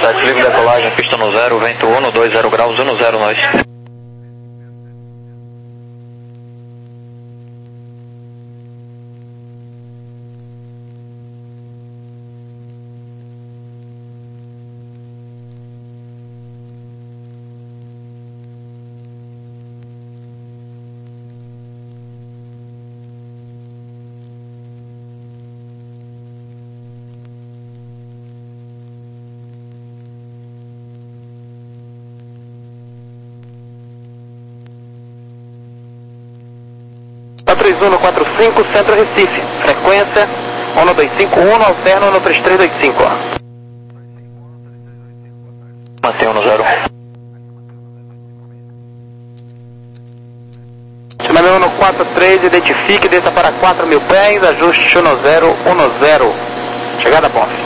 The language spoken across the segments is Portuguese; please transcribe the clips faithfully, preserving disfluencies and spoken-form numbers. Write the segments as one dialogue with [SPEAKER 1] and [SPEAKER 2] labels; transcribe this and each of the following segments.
[SPEAKER 1] sete, livre decolagem, pista no zero, vento um, dois zero graus, um zero nós.
[SPEAKER 2] três um quatro cinco, Centro Recife, frequência um dois cinco um, alterno no três três oito cinco.
[SPEAKER 1] Mantém um zero.
[SPEAKER 2] Chamando no quatro três, identifique, desça para quatro mil pés, ajuste um zero um zero. Chegada a Ponce.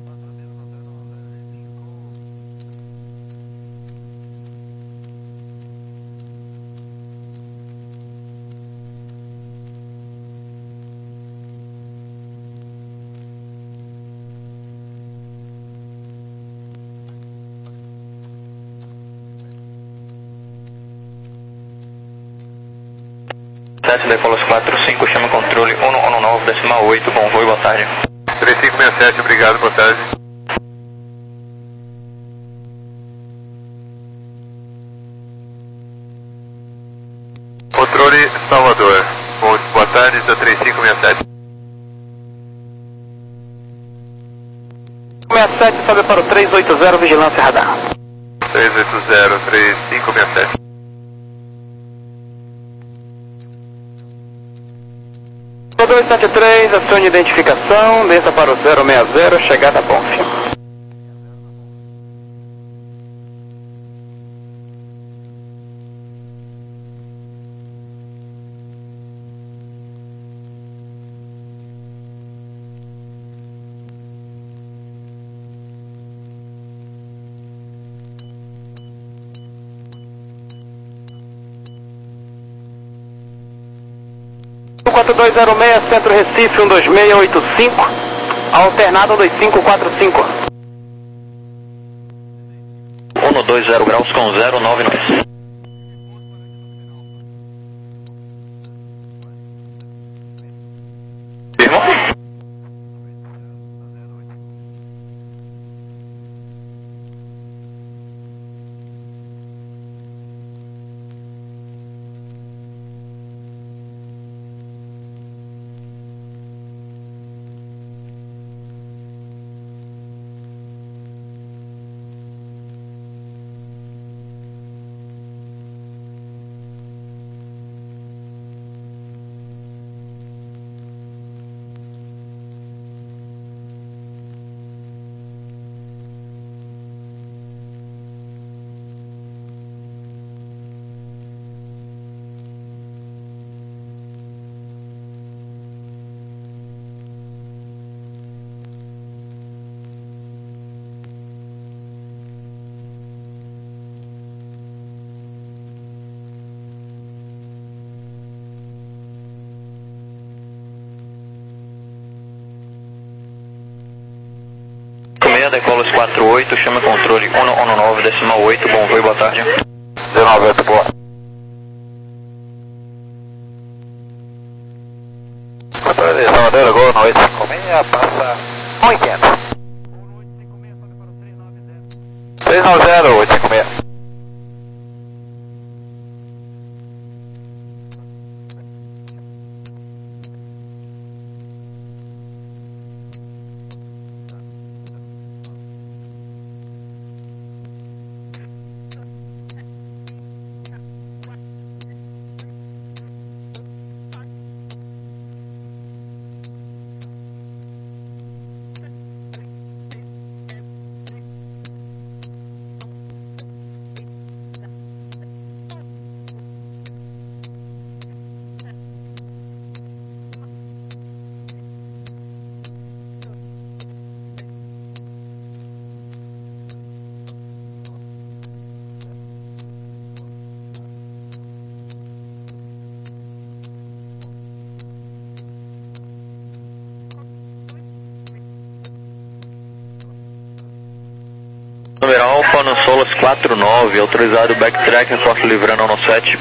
[SPEAKER 1] sete, decolos quatro cinco, chama controle um um nove, decimal oito, bom voo e boa tarde.
[SPEAKER 3] três cinco seis sete, obrigado, boa tarde. Controle Salvador, bom, boa tarde, da três cinco seis sete.
[SPEAKER 2] sessenta e sete, sobe para o três oito zero, vigilância radar.
[SPEAKER 3] três oito zero, três cinco seis sete.
[SPEAKER 2] dois sete três, acione identificação, desça para o zero seis zero, chegada a Ponce. quatro dois zero seis, Centro Recife, um dois seis oito cinco, alternado um dois cinco quatro cinco.
[SPEAKER 1] um dois zero graus com zero nove nós. Firma. Decolos quatro oito, chama controle um um nove, decimal oito, bom voo e boa tarde.
[SPEAKER 3] dezenove oito, boa. Controle Salvador, Gol no oito cinco seis, passa oitenta. três nove zero, oito cinco seis.
[SPEAKER 1] Fano Solas quatro nove, autorizado backtrack, reforço livrando no sete.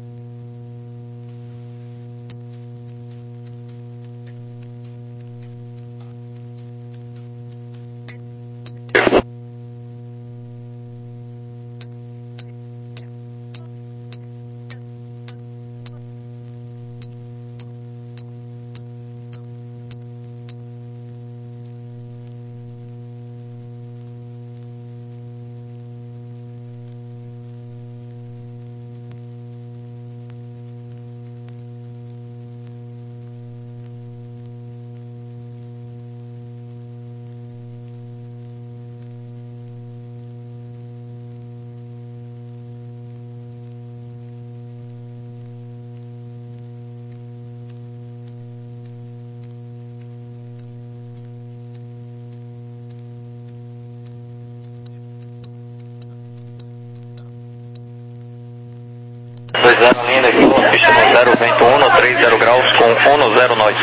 [SPEAKER 1] dois zero linda aqui, pista no zero, vento um, três zero graus com um zero nós.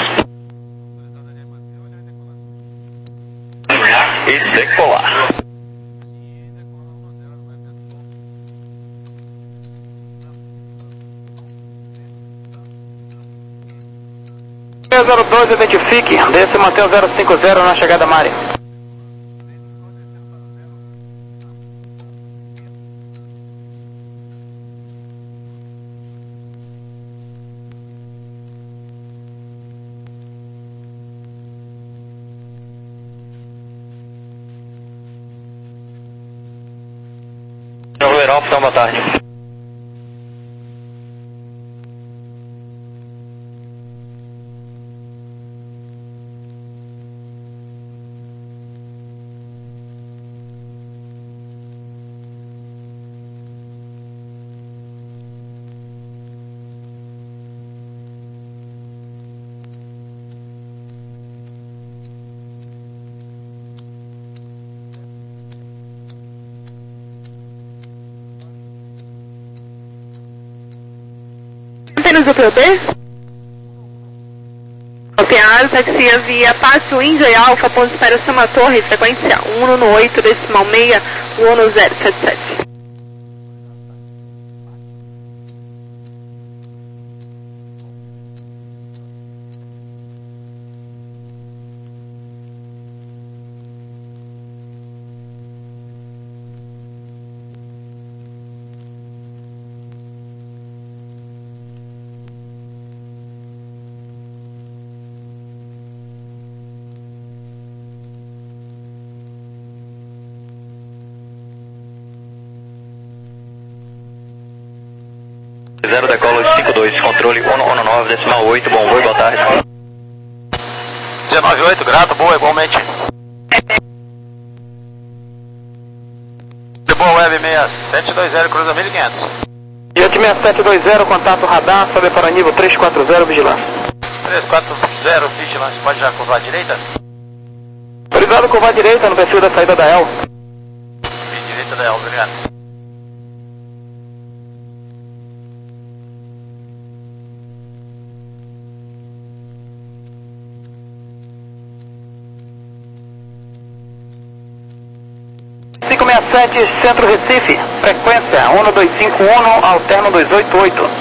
[SPEAKER 1] E decolar.
[SPEAKER 2] zero dois, identifique, desce e mantém o zero cinco zero na chegada Mari.
[SPEAKER 1] Overall, boa tarde.
[SPEAKER 4] Apenas o P O B? Copiado, taxia via Pátio Índia e Alfa, ponto de espera Suma Torre, frequência um no oito, decimal seis, um no zero sete sete.
[SPEAKER 1] zero decola cinco dois, controle um um nove, decimal oito, bom voo, boa tarde.
[SPEAKER 3] dezenove oito, grato, boa, igualmente. Boa Web seis sete dois zero, cruza mil e quinhentos.
[SPEAKER 2] Diante seis sete dois zero, contato radar, sobe para nível três quatro zero, vigilância.
[SPEAKER 3] três quatro zero, vigilância, pode já curvar à direita?
[SPEAKER 2] Autorizado curvar à direita no perfil da saída da E L.
[SPEAKER 3] Direita da E L, obrigado.
[SPEAKER 2] cinco seis sete, Centro Recife, frequência um dois cinco um, alterno dois oito oito.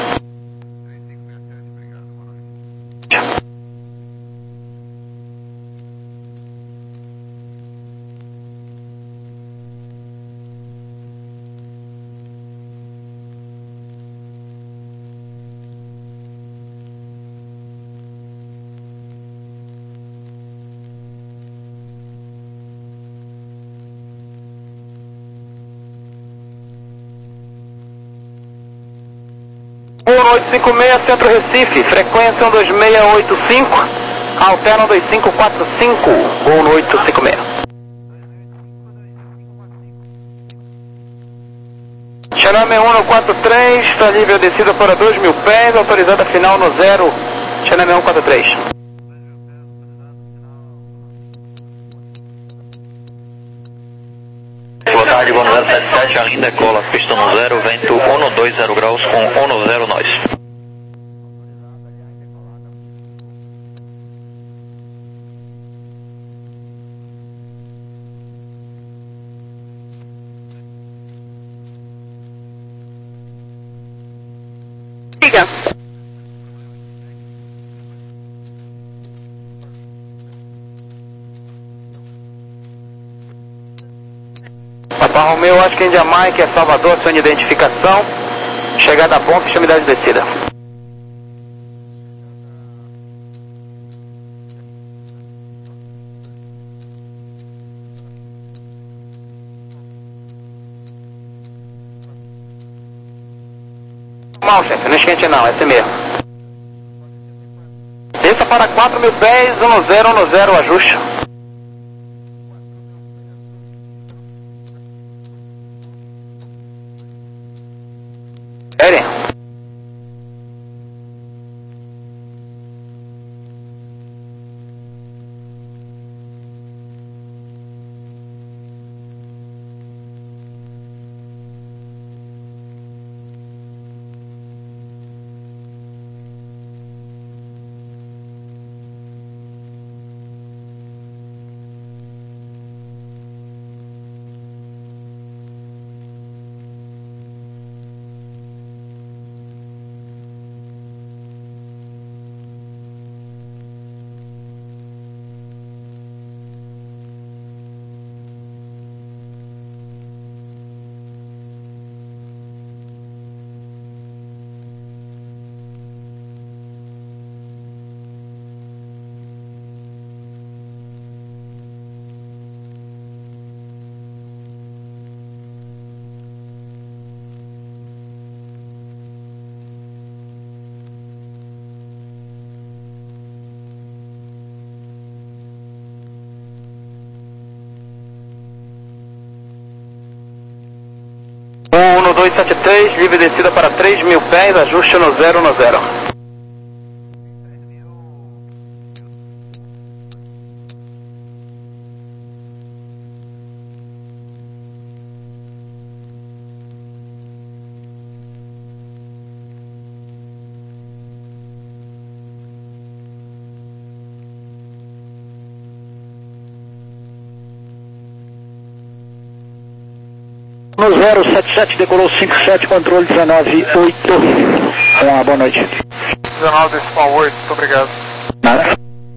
[SPEAKER 2] um oito cinco seis, Centro Recife, frequência um dois seis oito cinco, alterno dois cinco quatro cinco, um oito cinco seis. Xaname um quatro três, está livre a descida para dois mil pés, autorizada final no zero, Xaname um quatro três.
[SPEAKER 1] Boa tarde, voo no zero sete sete, a linda cola, pista no zero, vento um dois zero graus com um zero nós.
[SPEAKER 4] Siga.
[SPEAKER 2] Papa Romeu, acho que em Jamaica é Salvador, sua identificação. Chegada a bom, ficha umidade de descida. Mal, chefe, não esquente não, é esse mesmo. Desça para quatro mil pés, um zero um zero, ajuste. Sério? um dois sete três, livre descida para três mil pés, ajuste no zero no zero.
[SPEAKER 5] No zero sete sete, decolou cinco sete, controle dezenove oito. Uma boa noite.
[SPEAKER 3] dezenove decimal oito, muito obrigado.
[SPEAKER 5] Nada.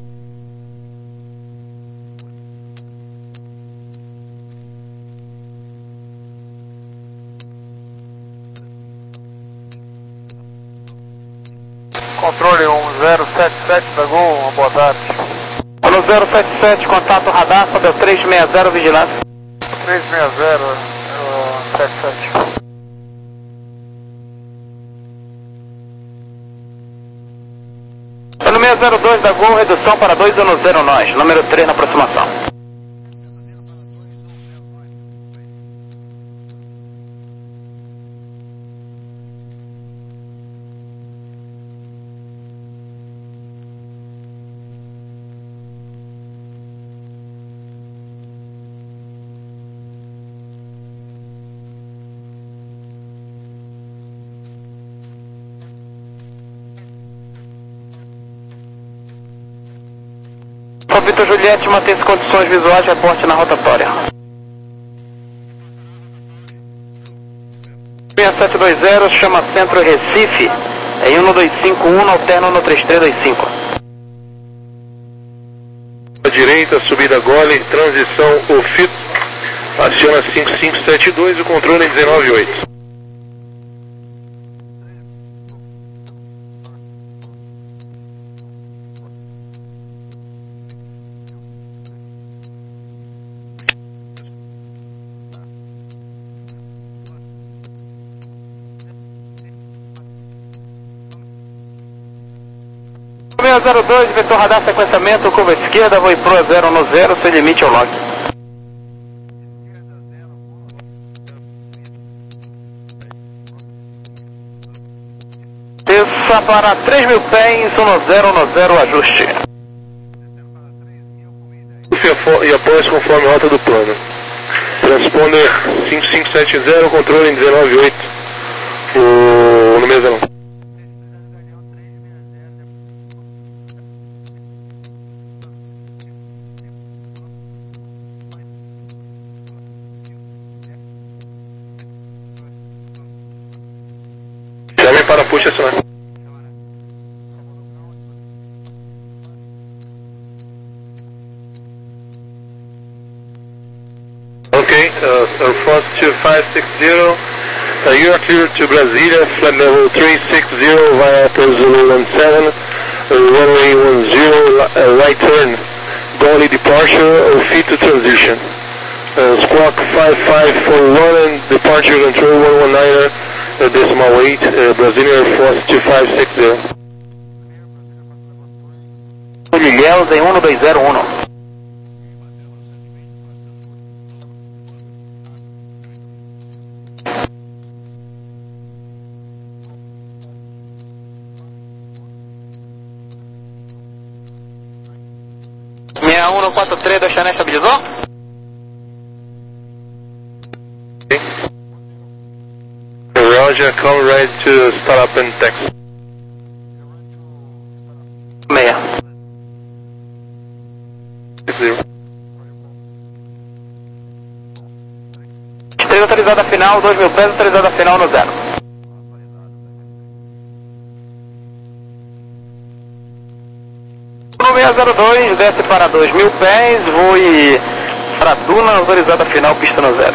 [SPEAKER 3] Controle um zero sete sete da Gol, uma boa tarde.
[SPEAKER 2] No zero sete sete, contato radar, sobe ao três seis zero, vigilância.
[SPEAKER 3] três seis zero, sete sete.
[SPEAKER 2] No seis zero dois da Gol, redução para dois um zero nós, número três na aproximação. Vitor Juliette, mantém-se condições visuais, reporte na rotatória. seis sete dois zero, chama Centro Recife, em um dois cinco um, alterna no três três dois cinco.
[SPEAKER 6] À direita, subida Gole, transição O F I T, aciona cinco cinco sete dois, o controle em dezenove oito.
[SPEAKER 2] seis zero dois, vetor radar sequenciamento, curva esquerda, voo pro zero no zero, seu limite ao log. Desça para três mil pés, um zero no zero, ajuste.
[SPEAKER 6] E após conforme a rota do plano. Transponder cinco cinco sete zero, controle em dezenove oito, o no mesmo. Chame para puxa acionar. five six zero. Uh, you are clear to Brasilia, flight level three six zero via Zulu one seven, uh, runway one zero, uh, right turn, Dolly departure, uh, feet to transition. Uh, squawk five five four one and departure control one one niner, uh, decimal eight, uh, Brazilian Air Force two five six zero.
[SPEAKER 2] Ilhéus em um dois zero um.
[SPEAKER 3] seis um quatro três, dois Chanel, estabilizou?
[SPEAKER 6] Roger, come right to start up in Texas.
[SPEAKER 2] Meia.
[SPEAKER 6] Zero.
[SPEAKER 2] três autorizada final, dois mil pés, autorizada final no zero. No seis zero dois, desce para dois mil pés, voe para Duna, autorizada final, pista no zero.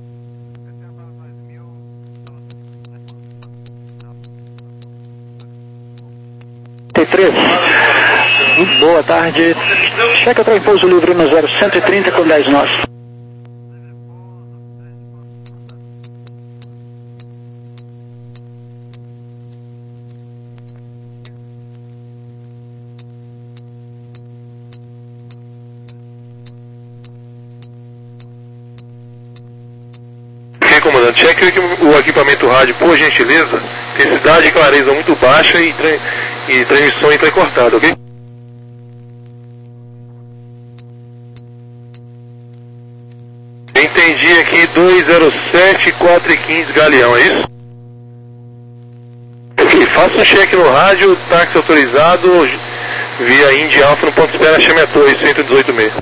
[SPEAKER 5] T três. Boa tarde. Checa para pouso livre no zero cento e trinta com dez nós.
[SPEAKER 6] Ok, comandante, cheque o equipamento rádio, por gentileza. Intensidade e clareza muito baixa e, tra e transmissão entrecortada, ok? Entendi aqui dois zero sete, quatro e quinze Galeão, é isso? Ok, faça um cheque no rádio, táxi autorizado via Indy Alpha no ponto de espera, chame a torre cento e dezoito seis.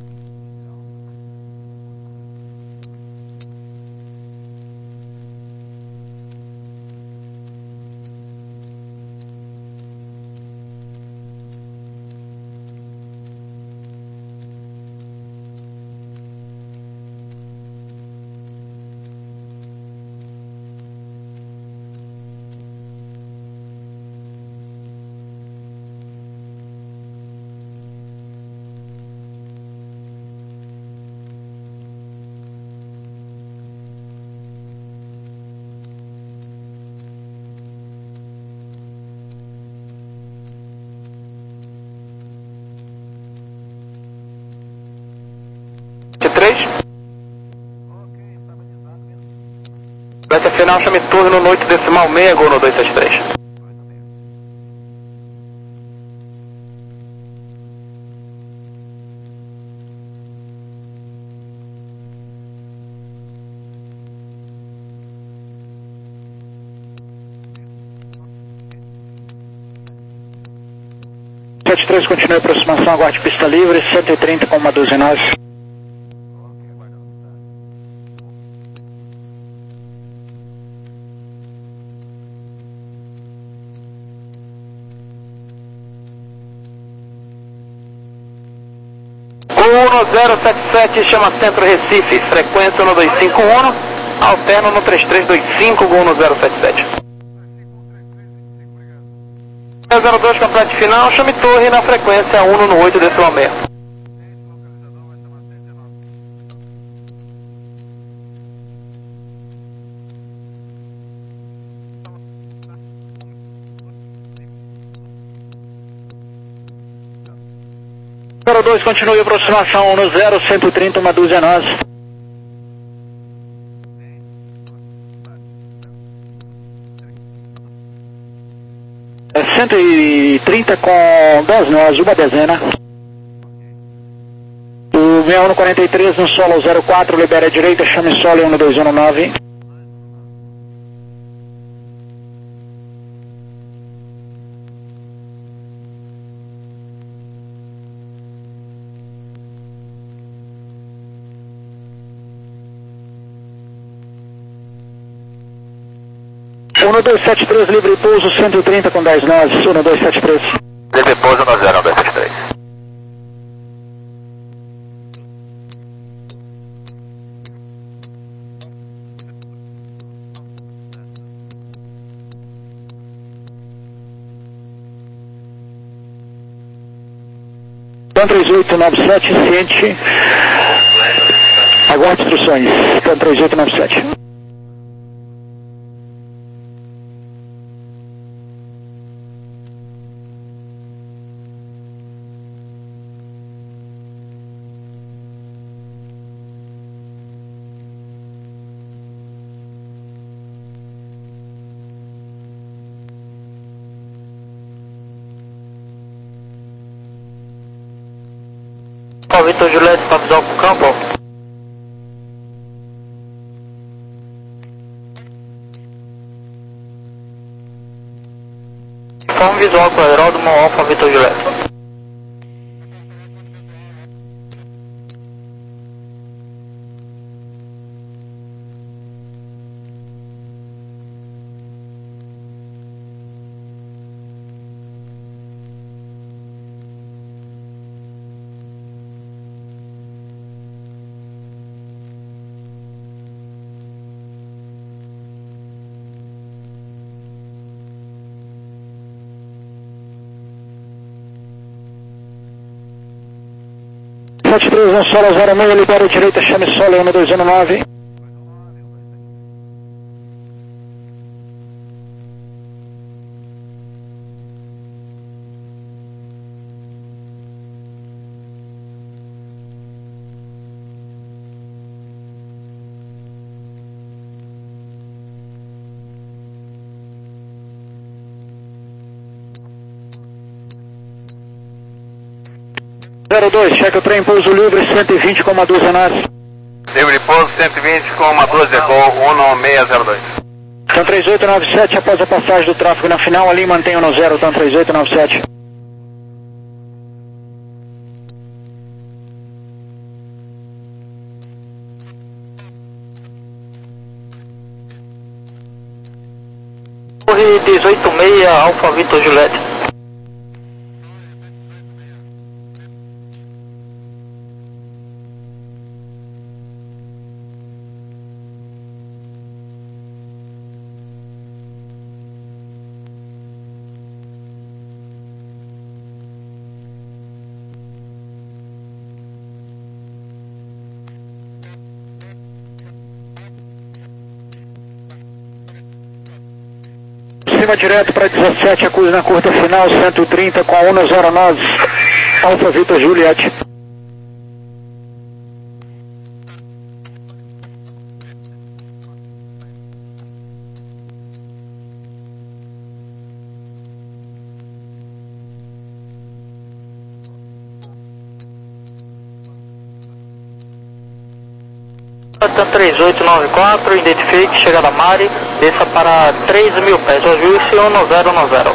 [SPEAKER 2] Desce final, chame turno no oito decimal seis, gol no dois sete três.
[SPEAKER 5] sete três, continue a aproximação, aguarde pista livre, cento e trinta com uma doze nós.
[SPEAKER 2] um zero sete sete, chama Centro Recife, frequência no dois cinco um, alterno no três três dois cinco, gol no zero sete sete. zero dois, complete final, chame torre na frequência um no oito decimal seis.
[SPEAKER 5] zero dois, continue a aproximação no zero cento e trinta, uma dúzia nós. É cento e trinta com dez nós, uma dezena. O seis um quarenta e três no solo zero quatro, libera a direita, chame solo um dois um nove. um dois sete três, livre pouso, cento e trinta com dez nós, um dois sete três.
[SPEAKER 3] Livre pouso no zero um dois sete três.
[SPEAKER 5] TAM três oito nove sete, ciente. Aguarde instruções. TAM três oito nove sete.
[SPEAKER 2] Vitor Juliette para visual pro campo. Informe visual para o aeródromo Alfa Vitor Juliette.
[SPEAKER 5] sete três um solo zero seis, libera a direita, chame solo um dois um nove. zero dois, cheque o trem, pouso livre, cento e vinte com uma dúzia nas.
[SPEAKER 3] Livre pouso, cento e vinte com uma dúzia, gol um seis zero dois.
[SPEAKER 5] TAM três oito nove sete, após a passagem do tráfego na final, ali mantenha no zero, TAM três oito nove sete.
[SPEAKER 2] Torre dezoito seis, Alfa Vitor Juliette.
[SPEAKER 5] Cima direto para dezessete, acusa na curta final, cento e trinta com a um zero nove, Alfa Vitor Juliette.
[SPEAKER 2] TAM três oito nove quatro, identifique, chegada Mari, desça para três mil pés, ajuste um zero um zero.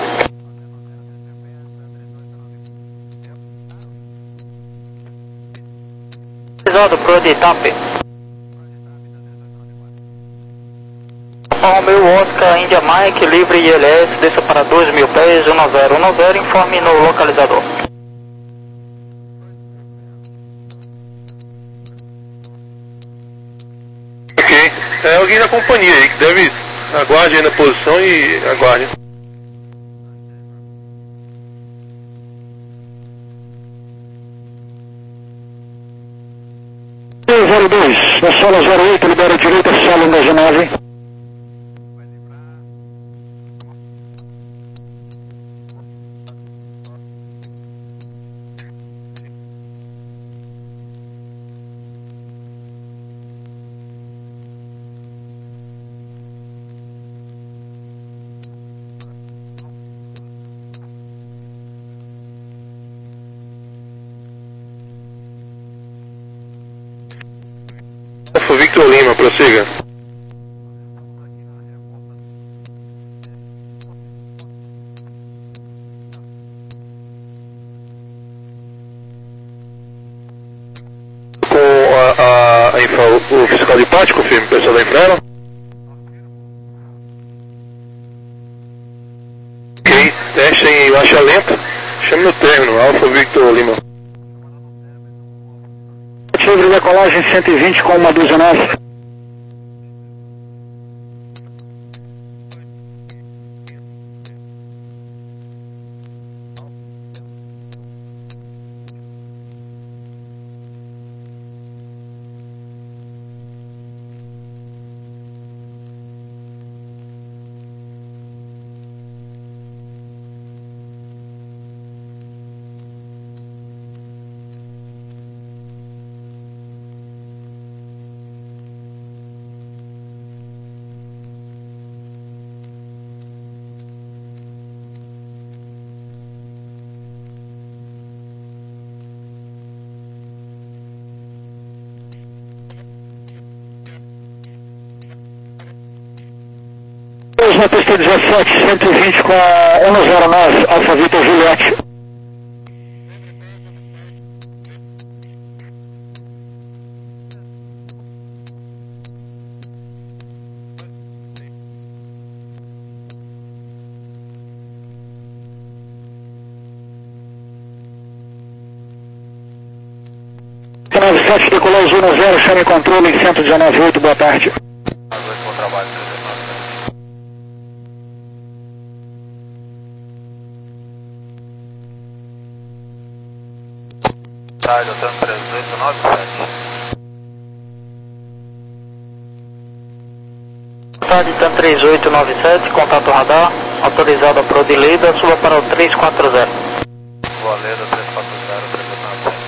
[SPEAKER 2] Pesado pro Editap. Romeu Oscar, India Mike, livre I L S, desça para dois mil pés, um zero um zero, informe no localizador.
[SPEAKER 6] É alguém da companhia aí que deve aguarde aí na posição e aguarde.
[SPEAKER 5] zero dois, na sala zero oito, libera a direita, sala um dois nove.
[SPEAKER 6] Victor Lima, prossiga. Com a, a, a infra, o fiscal de pátio, confirme, o pessoal da Infraero. Ok, teste em baixa lenta, chame no término, Alfa Victor Lima.
[SPEAKER 5] Livre decolagem cento e vinte com uma dúzia nove. na pista dezessete, cento e vinte com a cento e nove, Alfa Vitor Juliette. nove sete decolou o Zona zero, chame controle em cento e dezenove ponto oito, boa tarde.
[SPEAKER 3] Bom trabalho, Tá, Deltano três oito nove sete.
[SPEAKER 2] Tá, Deltano três oito nove sete, contato radar, autorizado a Prodileda, suba para o três quatro zero.
[SPEAKER 3] Valendo três quatro zero, três oito nove sete.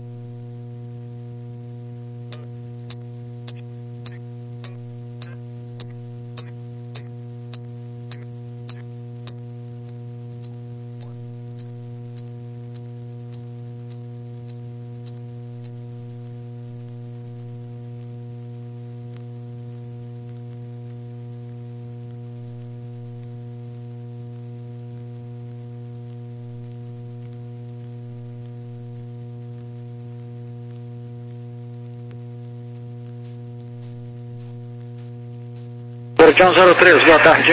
[SPEAKER 5] Guardião zero três, boa tarde.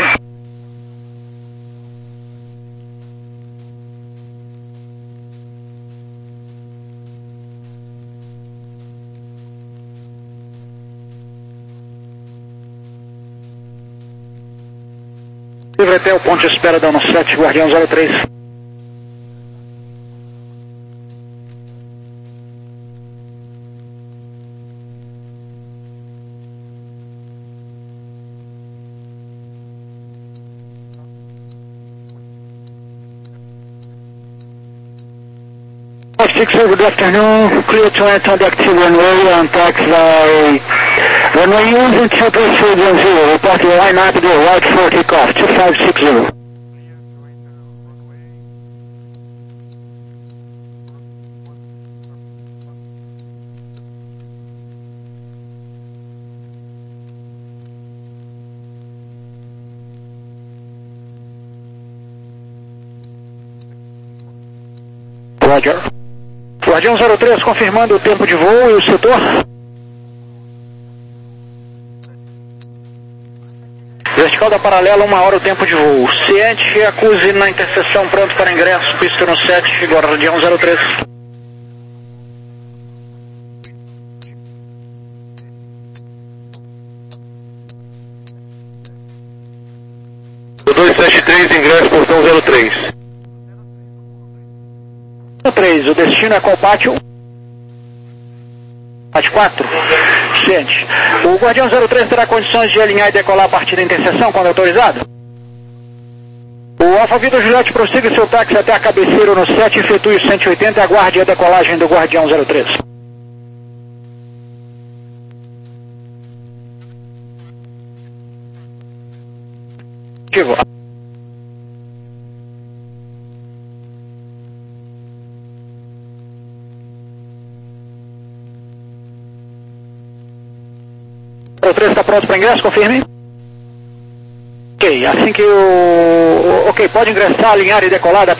[SPEAKER 5] Livre até o ponto de espera da Ano sete, Guardião zero três. six zero, good afternoon, clear to enter the active runway and taxi runway using two three seven zero, reporting line up to the right for takeoff, two five six zero. Roger. Guardião zero três, confirmando o tempo de voo e o setor. Vertical da paralela, uma hora o tempo de voo. Ciente, acuse na interseção, pronto para ingresso, pista no sete, Guardião zero três.
[SPEAKER 6] dois sete três, ingresso, portão zero três.
[SPEAKER 5] zero três, o destino é qual pátio? Pátio quatro? Ciente. O Guardião zero três terá condições de alinhar e decolar a partir da interseção quando autorizado? O Alfa Vitor Juliette prossiga seu táxi até a cabeceira no sete, efetue o cento e oitenta e aguarde a decolagem do Guardião zero três. Ativo. zero três está pronto para ingresso, confirme. Ok, assim que o... Ok, pode ingressar, alinhar e decolar da